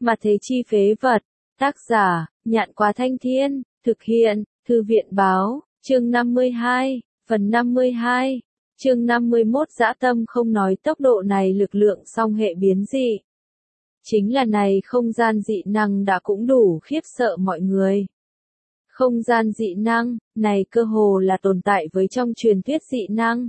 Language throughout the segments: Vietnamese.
Mà thế chi phế vật. Tác giả, Nhạn Quá Thanh Thiên, thực hiện, Thư viện báo, chương 52, phần 52, chương 51 dã tâm không nói tốc độ này lực lượng song hệ biến dị. Chính là này không gian dị năng đã cũng đủ khiếp sợ mọi người. Không gian dị năng, này cơ hồ là tồn tại với trong truyền thuyết dị năng.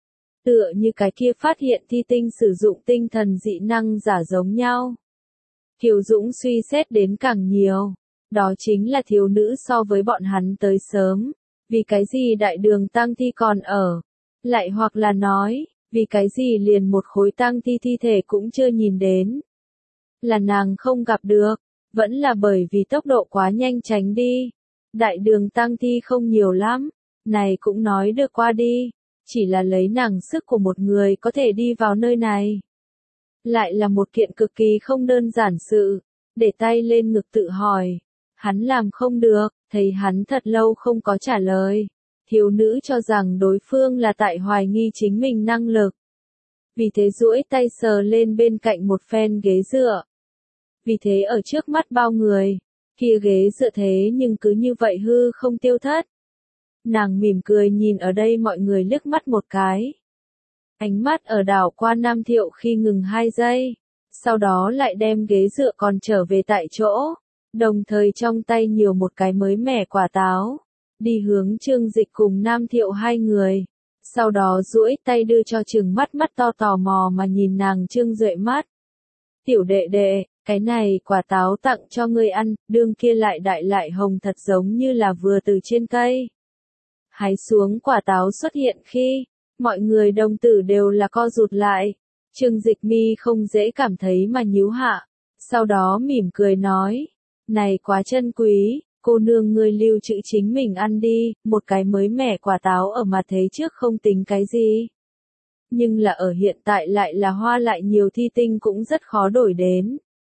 Tựa như cái kia phát hiện thi tinh sử dụng tinh thần dị năng giả giống nhau. Kiều Dũng suy xét đến càng nhiều, đó chính là thiếu nữ so với bọn hắn tới sớm, vì cái gì đại đường tang thi còn ở, lại hoặc là nói, vì cái gì liền một khối tang thi thi thể cũng chưa nhìn đến. Là nàng không gặp được, vẫn là bởi vì tốc độ quá nhanh tránh đi. Đại đường tang thi không nhiều lắm, này cũng nói được qua đi, chỉ là lấy nàng sức của một người có thể đi vào nơi này. Lại là một kiện cực kỳ không đơn giản sự, để tay lên ngực tự hỏi. Hắn làm không được, thấy hắn thật lâu không có trả lời. Thiếu nữ cho rằng đối phương là tại hoài nghi chính mình năng lực. Vì thế duỗi tay sờ lên bên cạnh một phen ghế dựa. Vì thế ở trước mắt bao người, kia ghế dựa thế nhưng cứ như vậy hư không tiêu thất. Nàng mỉm cười nhìn ở đây mọi người liếc mắt một cái. Ánh mắt ở đảo qua Nam Thiệu khi ngừng 2 giây, sau đó lại đem ghế dựa còn trở về tại chỗ, đồng thời trong tay nhiều một cái mới mẻ quả táo, đi hướng Trương Dịch cùng Nam Thiệu hai người, sau đó duỗi tay đưa cho Trừng mắt mắt to tò mò mà nhìn nàng Trương Duệ mắt. Tiểu đệ đệ, cái này quả táo tặng cho ngươi ăn, đương kia lại đại lại hồng thật giống như là vừa từ trên cây. Hái xuống quả táo xuất hiện khi, mọi người đồng tử đều là co rụt lại. Trương Dịch mi không dễ cảm thấy mà nhíu hạ, sau đó mỉm cười nói, này quá chân quý, cô nương ngươi lưu trữ chính mình ăn đi, một cái mới mẻ quả táo ở mà thế trước không tính cái gì. Nhưng là ở hiện tại lại là hoa lại nhiều thi tinh cũng rất khó đổi đến.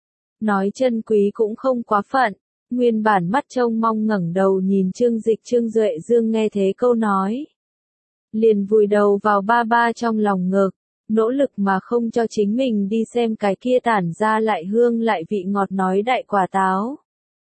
Nói chân quý cũng không quá phận, nguyên bản mắt trông mong ngẩng đầu nhìn Trương Dịch Trương Duệ Dương nghe thế câu nói. Liền vùi đầu vào ba ba trong lòng ngực, nỗ lực mà không cho chính mình đi xem cái kia tản ra lại hương lại vị ngọt nói đại quả táo.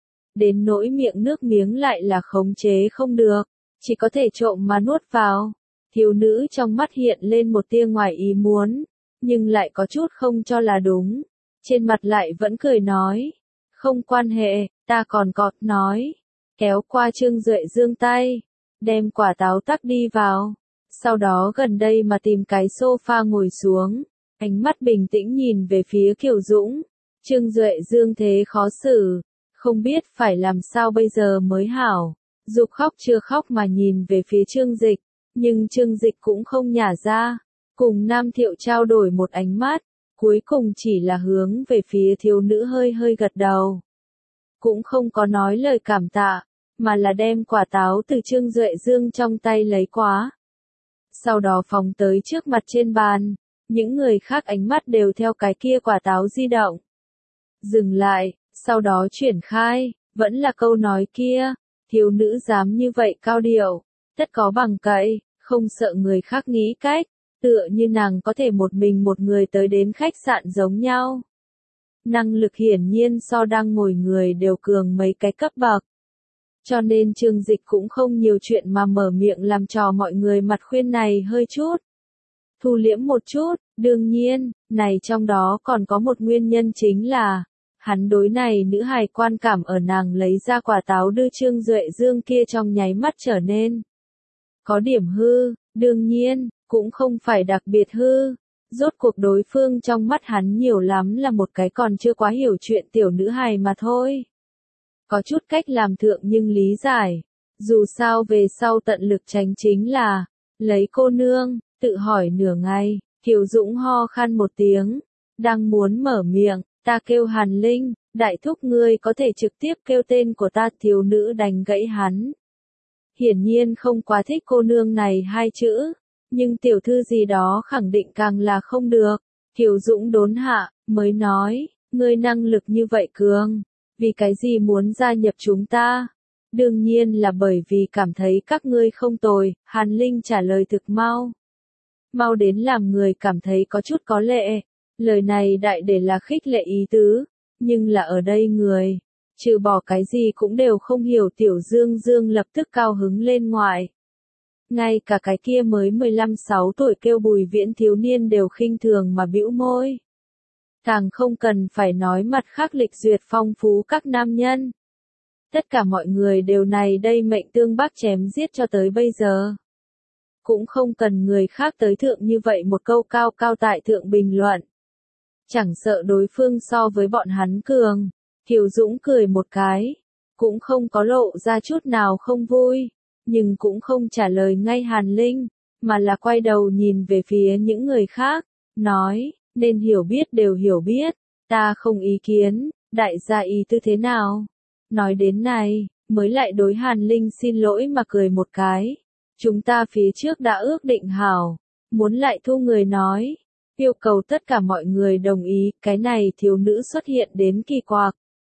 Đến nỗi miệng nước miếng lại là khống chế không được, chỉ có thể trộm mà nuốt vào. Thiếu nữ trong mắt hiện lên một tia ngoài ý muốn, nhưng lại có chút không cho là đúng. Trên mặt lại vẫn cười nói, không quan hệ, ta còn cọt nói. Kéo qua Trương Duệ Dương tay, đem quả táo tắc đi vào. Sau đó gần đây mà tìm cái sofa ngồi xuống, ánh mắt bình tĩnh nhìn về phía Kiều Dũng. Trương Duệ Dương thế khó xử, không biết phải làm sao bây giờ mới hảo. Dục khóc chưa khóc mà nhìn về phía Trương Dịch, nhưng Trương Dịch cũng không nhả ra. Cùng Nam Thiệu trao đổi một ánh mắt, cuối cùng chỉ là hướng về phía thiếu nữ hơi hơi gật đầu. Cũng không có nói lời cảm tạ, mà là đem quả táo từ Trương Duệ Dương trong tay lấy quá. Sau đó phóng tới trước mặt trên bàn, những người khác ánh mắt đều theo cái kia quả táo di động. Dừng lại, sau đó chuyển khai, vẫn là câu nói kia, thiếu nữ dám như vậy cao điệu, tất có bằng cậy, không sợ người khác nghĩ cách, tựa như nàng có thể một mình một người tới đến khách sạn giống nhau. Năng lực hiển nhiên so đang ngồi người đều cường mấy cái cấp bậc. Cho nên Trương Dịch cũng không nhiều chuyện mà mở miệng làm trò mọi người mặt khuyên này hơi chút. Thu liễm một chút, đương nhiên, này trong đó còn có một nguyên nhân chính là, hắn đối này nữ hài quan cảm ở nàng lấy ra quả táo đưa Trương Duệ Dương kia trong nháy mắt trở nên. Có điểm hư, đương nhiên, cũng không phải đặc biệt hư. Rốt cuộc đối phương trong mắt hắn nhiều lắm là một cái còn chưa quá hiểu chuyện tiểu nữ hài mà thôi. Có chút cách làm thượng nhưng lý giải. Dù sao về sau tận lực tránh chính là, lấy cô nương, tự hỏi nửa ngày, Kiều Dũng ho khan một tiếng, đang muốn mở miệng, ta kêu Hàn Linh, đại thúc ngươi có thể trực tiếp kêu tên của ta, thiếu nữ đánh gãy hắn. Hiển nhiên không quá thích cô nương này hai chữ, nhưng tiểu thư gì đó khẳng định càng là không được. Kiều Dũng đốn hạ, mới nói, ngươi năng lực như vậy cường, vì cái gì muốn gia nhập chúng ta? Đương nhiên là bởi vì cảm thấy các ngươi không tồi, Hàn Linh trả lời thực mau. Mau đến làm người cảm thấy có chút có lệ, lời này đại để là khích lệ ý tứ, Nhưng là ở đây người, trừ bỏ cái gì cũng đều không hiểu Tiểu Dương Dương lập tức cao hứng lên ngoại. Ngay cả cái kia mới 15-16 tuổi kêu Bùi Viễn thiếu niên đều khinh thường mà bĩu môi. Càng không cần phải nói mặt khác lịch duyệt phong phú các nam nhân. Tất cả mọi người đều này đây mệnh tương bác chém giết cho tới bây giờ. Cũng không cần người khác tới thượng như vậy một câu cao cao tại thượng bình luận. Chẳng sợ đối phương so với bọn hắn cường. Kiều Dũng cười một cái. Cũng không có lộ ra chút nào không vui. Nhưng cũng không trả lời ngay Hàn Linh. Mà là quay đầu nhìn về phía những người khác. Nói, nên hiểu biết đều hiểu biết. Ta không ý kiến, đại gia ý tư thế nào? Nói đến này, mới lại đối Hàn Linh xin lỗi mà cười một cái. Chúng ta phía trước đã ước định hảo. Muốn lại thu người nói. Yêu cầu tất cả mọi người đồng ý, cái này thiếu nữ xuất hiện đến kỳ quặc.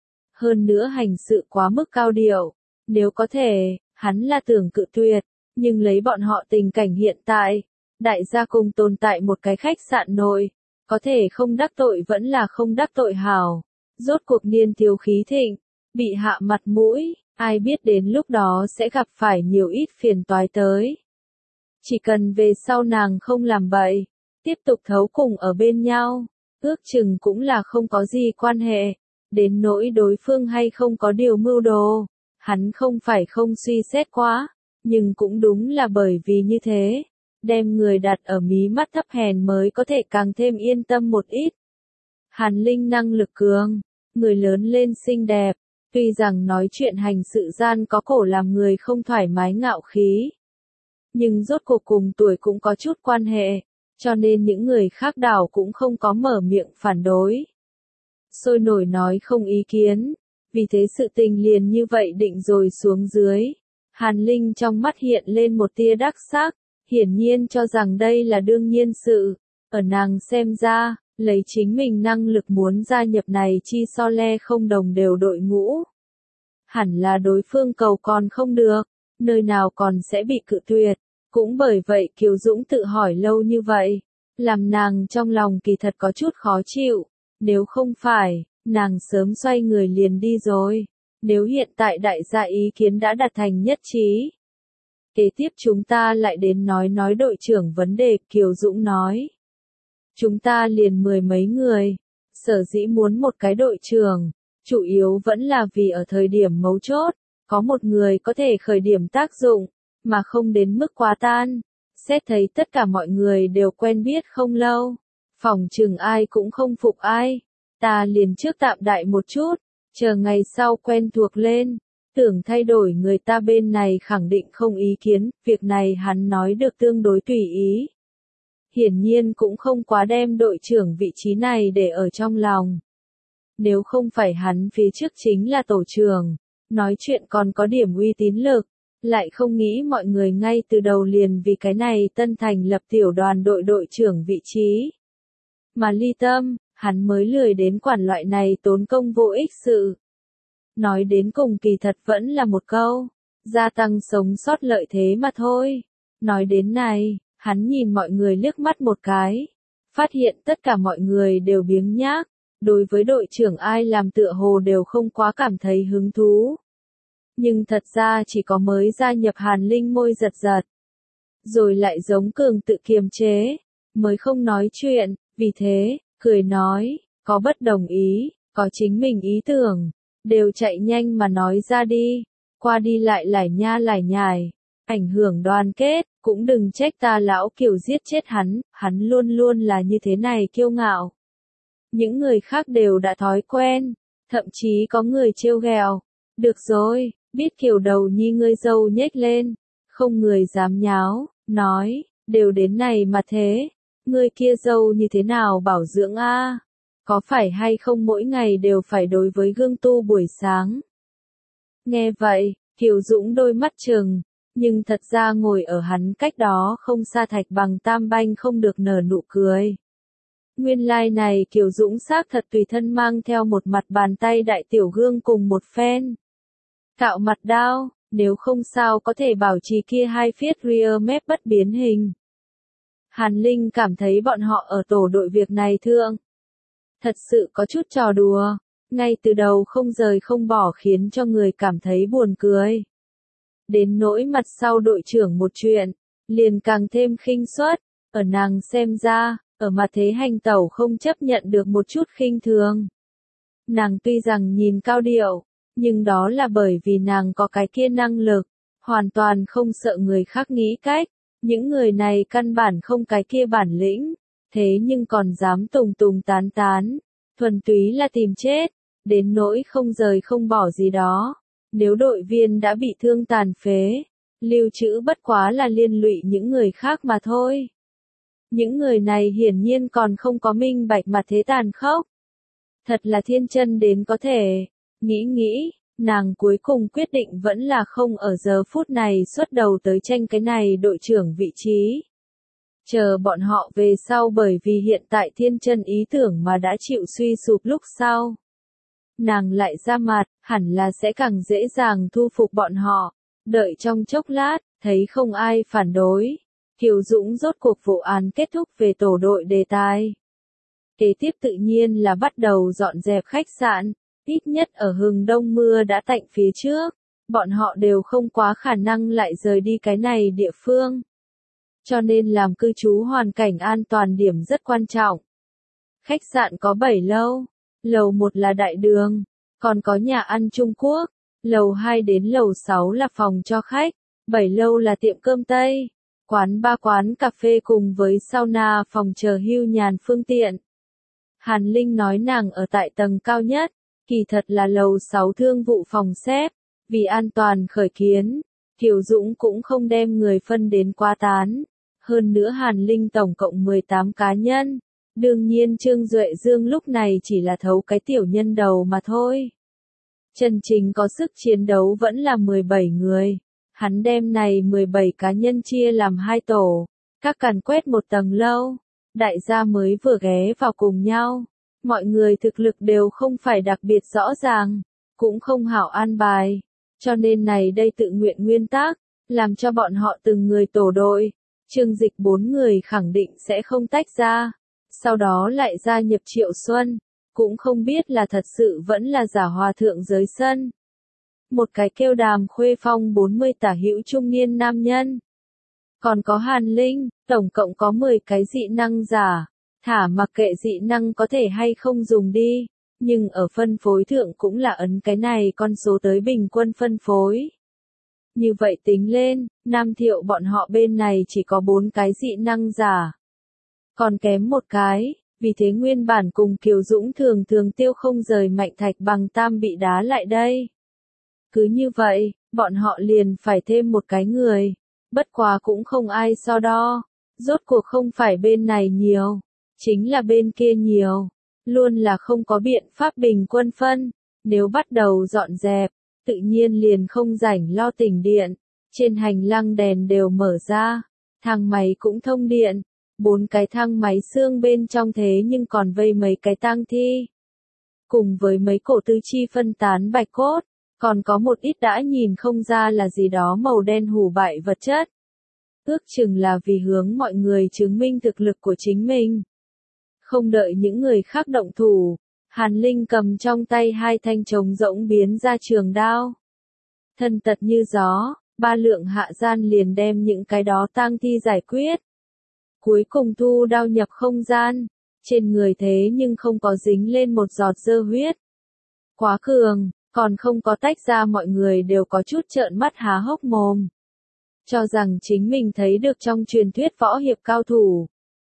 Hơn nữa hành sự quá mức cao điệu. Nếu có thể, hắn là tưởng cự tuyệt, nhưng lấy bọn họ tình cảnh hiện tại, đại gia cùng tồn tại một cái khách sạn nội, có thể không đắc tội vẫn là không đắc tội hảo. Rốt cuộc niên thiếu khí thịnh, bị hạ mặt mũi, ai biết đến lúc đó sẽ gặp phải nhiều ít phiền toái tới. Chỉ cần về sau nàng không làm bậy, tiếp tục thấu cùng ở bên nhau, ước chừng cũng là không có gì quan hệ, đến nỗi đối phương hay không có điều mưu đồ, hắn không phải không suy xét quá, nhưng cũng đúng là bởi vì như thế, đem người đặt ở mí mắt thấp hèn mới có thể càng thêm yên tâm một ít. Hàn Linh năng lực cường, người lớn lên xinh đẹp, tuy rằng nói chuyện hành sự gian có cổ làm người không thoải mái ngạo khí, nhưng rốt cuộc cùng tuổi cũng có chút quan hệ, cho nên những người khác đảo cũng không có mở miệng phản đối. Sôi nổi nói không ý kiến, vì thế sự tình liền như vậy định rồi xuống dưới. Hàn Linh trong mắt hiện lên một tia đắc sắc, hiển nhiên cho rằng đây là đương nhiên sự, ở nàng xem ra, lấy chính mình năng lực muốn gia nhập này chi so le không đồng đều đội ngũ. Hẳn là đối phương cầu còn không được, nơi nào còn sẽ bị cự tuyệt, cũng bởi vậy Kiều Dũng tự hỏi lâu như vậy, làm nàng trong lòng kỳ thật có chút khó chịu, nếu không phải, nàng sớm xoay người liền đi rồi, nếu hiện tại đại gia ý kiến đã đạt thành nhất trí. Kế tiếp chúng ta lại đến nói đội trưởng vấn đề, Kiều Dũng nói. Chúng ta liền 10 mấy người, sở dĩ muốn một cái đội trưởng, chủ yếu vẫn là vì ở thời điểm mấu chốt, có một người có thể khởi điểm tác dụng, mà không đến mức quá tan. Xét thấy tất cả mọi người đều quen biết không lâu, phỏng chừng ai cũng không phục ai, ta liền trước tạm đại một chút, chờ ngày sau quen thuộc lên, tưởng thay đổi người ta bên này khẳng định không ý kiến, việc này hắn nói được tương đối tùy ý. Hiển nhiên cũng không quá đem đội trưởng vị trí này để ở trong lòng. Nếu không phải hắn phía trước chính là tổ trưởng, nói chuyện còn có điểm uy tín lực, lại không nghĩ mọi người ngay từ đầu liền vì cái này tân thành lập tiểu đoàn đội trưởng vị trí. Mà ly tâm, hắn mới lười đến quản loại này tốn công vô ích sự. Nói đến cùng kỳ thật vẫn là một câu, gia tăng sống sót lợi thế mà thôi. Nói đến này, hắn nhìn mọi người liếc mắt một cái, phát hiện tất cả mọi người đều biếng nhác, đối với đội trưởng ai làm tựa hồ đều không quá cảm thấy hứng thú. Nhưng thật ra chỉ có mới gia nhập Hàn Linh môi giật giật, rồi lại giống cường tự kiềm chế, mới không nói chuyện, vì thế, cười nói, có bất đồng ý, có chính mình ý tưởng, đều chạy nhanh mà nói ra đi, qua đi lại lải nha lải nhải, ảnh hưởng đoàn kết, cũng đừng trách ta lão Kiều giết chết hắn luôn luôn là như thế này kiêu ngạo. Những người khác đều đã thói quen, thậm chí có người trêu ghẹo, được rồi, biết Kiều đầu nhi ngươi dâu nhếch lên, không người dám nháo, nói, đều đến này mà thế, ngươi kia dâu như thế nào bảo dưỡng a? Có phải hay không mỗi ngày đều phải đối với gương tu buổi sáng? Nghe vậy, Kiều Dũng đôi mắt trừng, nhưng thật ra ngồi ở hắn cách đó không xa Thạch Bằng Tam Banh không được nở nụ cười. Nguyên lai này Kiều Dũng xác thật tùy thân mang theo một mặt bàn tay đại tiểu gương cùng một phen cạo mặt đao, nếu không sao có thể bảo trì kia hai phiết rear mép bất biến hình. Hàn Linh cảm thấy bọn họ ở tổ đội việc này thượng thật sự có chút trò đùa, ngay từ đầu không rời không bỏ khiến cho người cảm thấy buồn cười. Đến nỗi mặt sau đội trưởng một chuyện, liền càng thêm khinh suất, ở nàng xem ra, ở mặt thế hành tẩu không chấp nhận được một chút khinh thường. Nàng tuy rằng nhìn cao điệu, nhưng đó là bởi vì nàng có cái kia năng lực, hoàn toàn không sợ người khác nghĩ cách, những người này căn bản không cái kia bản lĩnh, thế nhưng còn dám tùng tùng tán tán, thuần túy là tìm chết, đến nỗi không rời không bỏ gì đó. Nếu đội viên đã bị thương tàn phế, lưu trữ bất quá là liên lụy những người khác mà thôi. Những người này hiển nhiên còn không có minh bạch mà thế tàn khốc. Thật là thiên chân đến có thể. Nghĩ, nàng cuối cùng quyết định vẫn là không ở giờ phút này xuất đầu tới tranh cái này đội trưởng vị trí. Chờ bọn họ về sau bởi vì hiện tại thiên chân ý tưởng mà đã chịu suy sụp lúc sau. Nàng lại ra mặt, hẳn là sẽ càng dễ dàng thu phục bọn họ. Đợi trong chốc lát, thấy không ai phản đối. Kiều Dũng rốt cuộc vụ án kết thúc về tổ đội đề tài. Kế tiếp tự nhiên là bắt đầu dọn dẹp khách sạn, ít nhất ở hừng đông mưa đã tạnh phía trước, bọn họ đều không quá khả năng lại rời đi cái này địa phương. Cho nên làm cư trú hoàn cảnh an toàn điểm rất quan trọng. Khách sạn có 7 lâu, lầu 1 là đại đường, còn có nhà ăn Trung Quốc, lầu 2 đến lầu 6 là phòng cho khách, 7 lâu là tiệm cơm Tây, quán bar quán cà phê cùng với sauna phòng chờ hưu nhàn phương tiện. Hàn Linh nói nàng ở tại tầng cao nhất, kỳ thật là lầu 6 thương vụ phòng xếp, vì an toàn khởi kiến, Kiều Dũng cũng không đem người phân đến quá tán. Hơn nữa Hàn Linh tổng cộng 18 cá nhân, đương nhiên Trương Duệ Dương lúc này chỉ là thấu cái tiểu nhân đầu mà thôi. Chân chính có sức chiến đấu vẫn là 17 người, hắn đem này 17 cá nhân chia làm 2 tổ, các càn quét một tầng lâu, đại gia mới vừa ghé vào cùng nhau. Mọi người thực lực đều không phải đặc biệt rõ ràng, cũng không hảo an bài, cho nên này đây tự nguyện nguyên tắc, làm cho bọn họ từng người tổ đội. Trương Dịch 4 người khẳng định sẽ không tách ra, sau đó lại gia nhập Triệu Xuân, cũng không biết là thật sự vẫn là giả hòa thượng giới sân. Một cái kêu Đàm Khuê Phong 40 tả hữu trung niên nam nhân. Còn có Hàn Linh, tổng cộng có 10 cái dị năng giả, thả mặc kệ dị năng có thể hay không dùng đi, nhưng ở phân phối thượng cũng là ấn cái này con số tới bình quân phân phối. Như vậy tính lên, Nam Thiệu bọn họ bên này chỉ có 4 cái dị năng giả. Còn kém một cái, vì thế nguyên bản cùng Kiều Dũng thường thường tiêu không rời Mạnh Thạch Bằng Tam bị đá lại đây. Cứ như vậy, bọn họ liền phải thêm một cái người. Bất quá cũng không ai so đo. Rốt cuộc không phải bên này nhiều, chính là bên kia nhiều. Luôn là không có biện pháp bình quân phân. Nếu bắt đầu dọn dẹp, tự nhiên liền không rảnh lo tỉnh điện, trên hành lang đèn đều mở ra, thang máy cũng thông điện, 4 cái thang máy xương bên trong thế nhưng còn vây mấy cái tang thi. Cùng với mấy cổ tư chi phân tán bạch cốt, còn có một ít đã nhìn không ra là gì đó màu đen hủ bại vật chất. Ước chừng là vì hướng mọi người chứng minh thực lực của chính mình. Không đợi những người khác động thủ, Hàn Linh cầm trong tay 2 thanh trống rỗng biến ra trường đao. Thân tật như gió, 3 lượng hạ gian liền đem những cái đó tang thi giải quyết. Cuối cùng thu đao nhập không gian, trên người thế nhưng không có dính lên một giọt dơ huyết. Quá cường, còn không có tách ra mọi người đều có chút trợn mắt há hốc mồm. Cho rằng chính mình thấy được trong truyền thuyết võ hiệp cao thủ.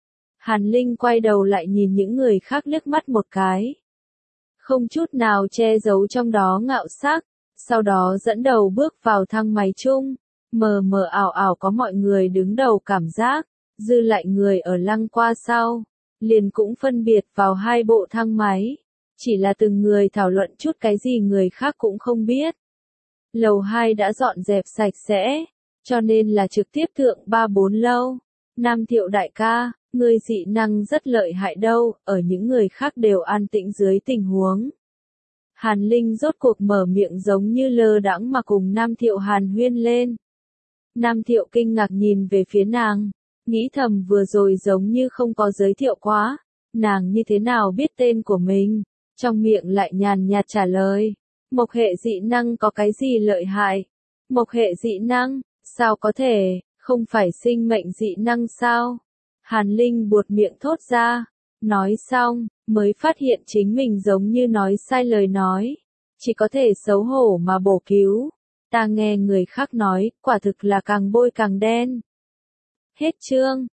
Hàn Linh quay đầu lại nhìn những người khác liếc mắt một cái. Không chút nào che giấu trong đó ngạo sắc, sau đó dẫn đầu bước vào thang máy chung, mờ mờ ảo ảo có mọi người đứng đầu cảm giác, dư lại người ở lăng qua sau, liền cũng phân biệt vào 2 bộ thang máy, chỉ là từng người thảo luận chút cái gì người khác cũng không biết. Lầu 2 đã dọn dẹp sạch sẽ, cho nên là trực tiếp thượng 3-4 lâu. Nam Thiệu đại ca, ngươi dị năng rất lợi hại đâu, ở những người khác đều an tĩnh dưới tình huống. Hàn Linh rốt cuộc mở miệng giống như lơ đãng mà cùng Nam Thiệu hàn huyên lên. Nam Thiệu kinh ngạc nhìn về phía nàng, nghĩ thầm vừa rồi giống như không có giới thiệu quá, nàng như thế nào biết tên của mình, trong miệng lại nhàn nhạt trả lời. Mộc hệ dị năng có cái gì lợi hại? Mộc hệ dị năng, sao có thể, không phải sinh mệnh dị năng sao? Hàn Linh buột miệng thốt ra, nói xong, mới phát hiện chính mình giống như nói sai lời nói. Chỉ có thể xấu hổ mà bổ cứu. Ta nghe người khác nói, quả thực là càng bôi càng đen. Hết chương.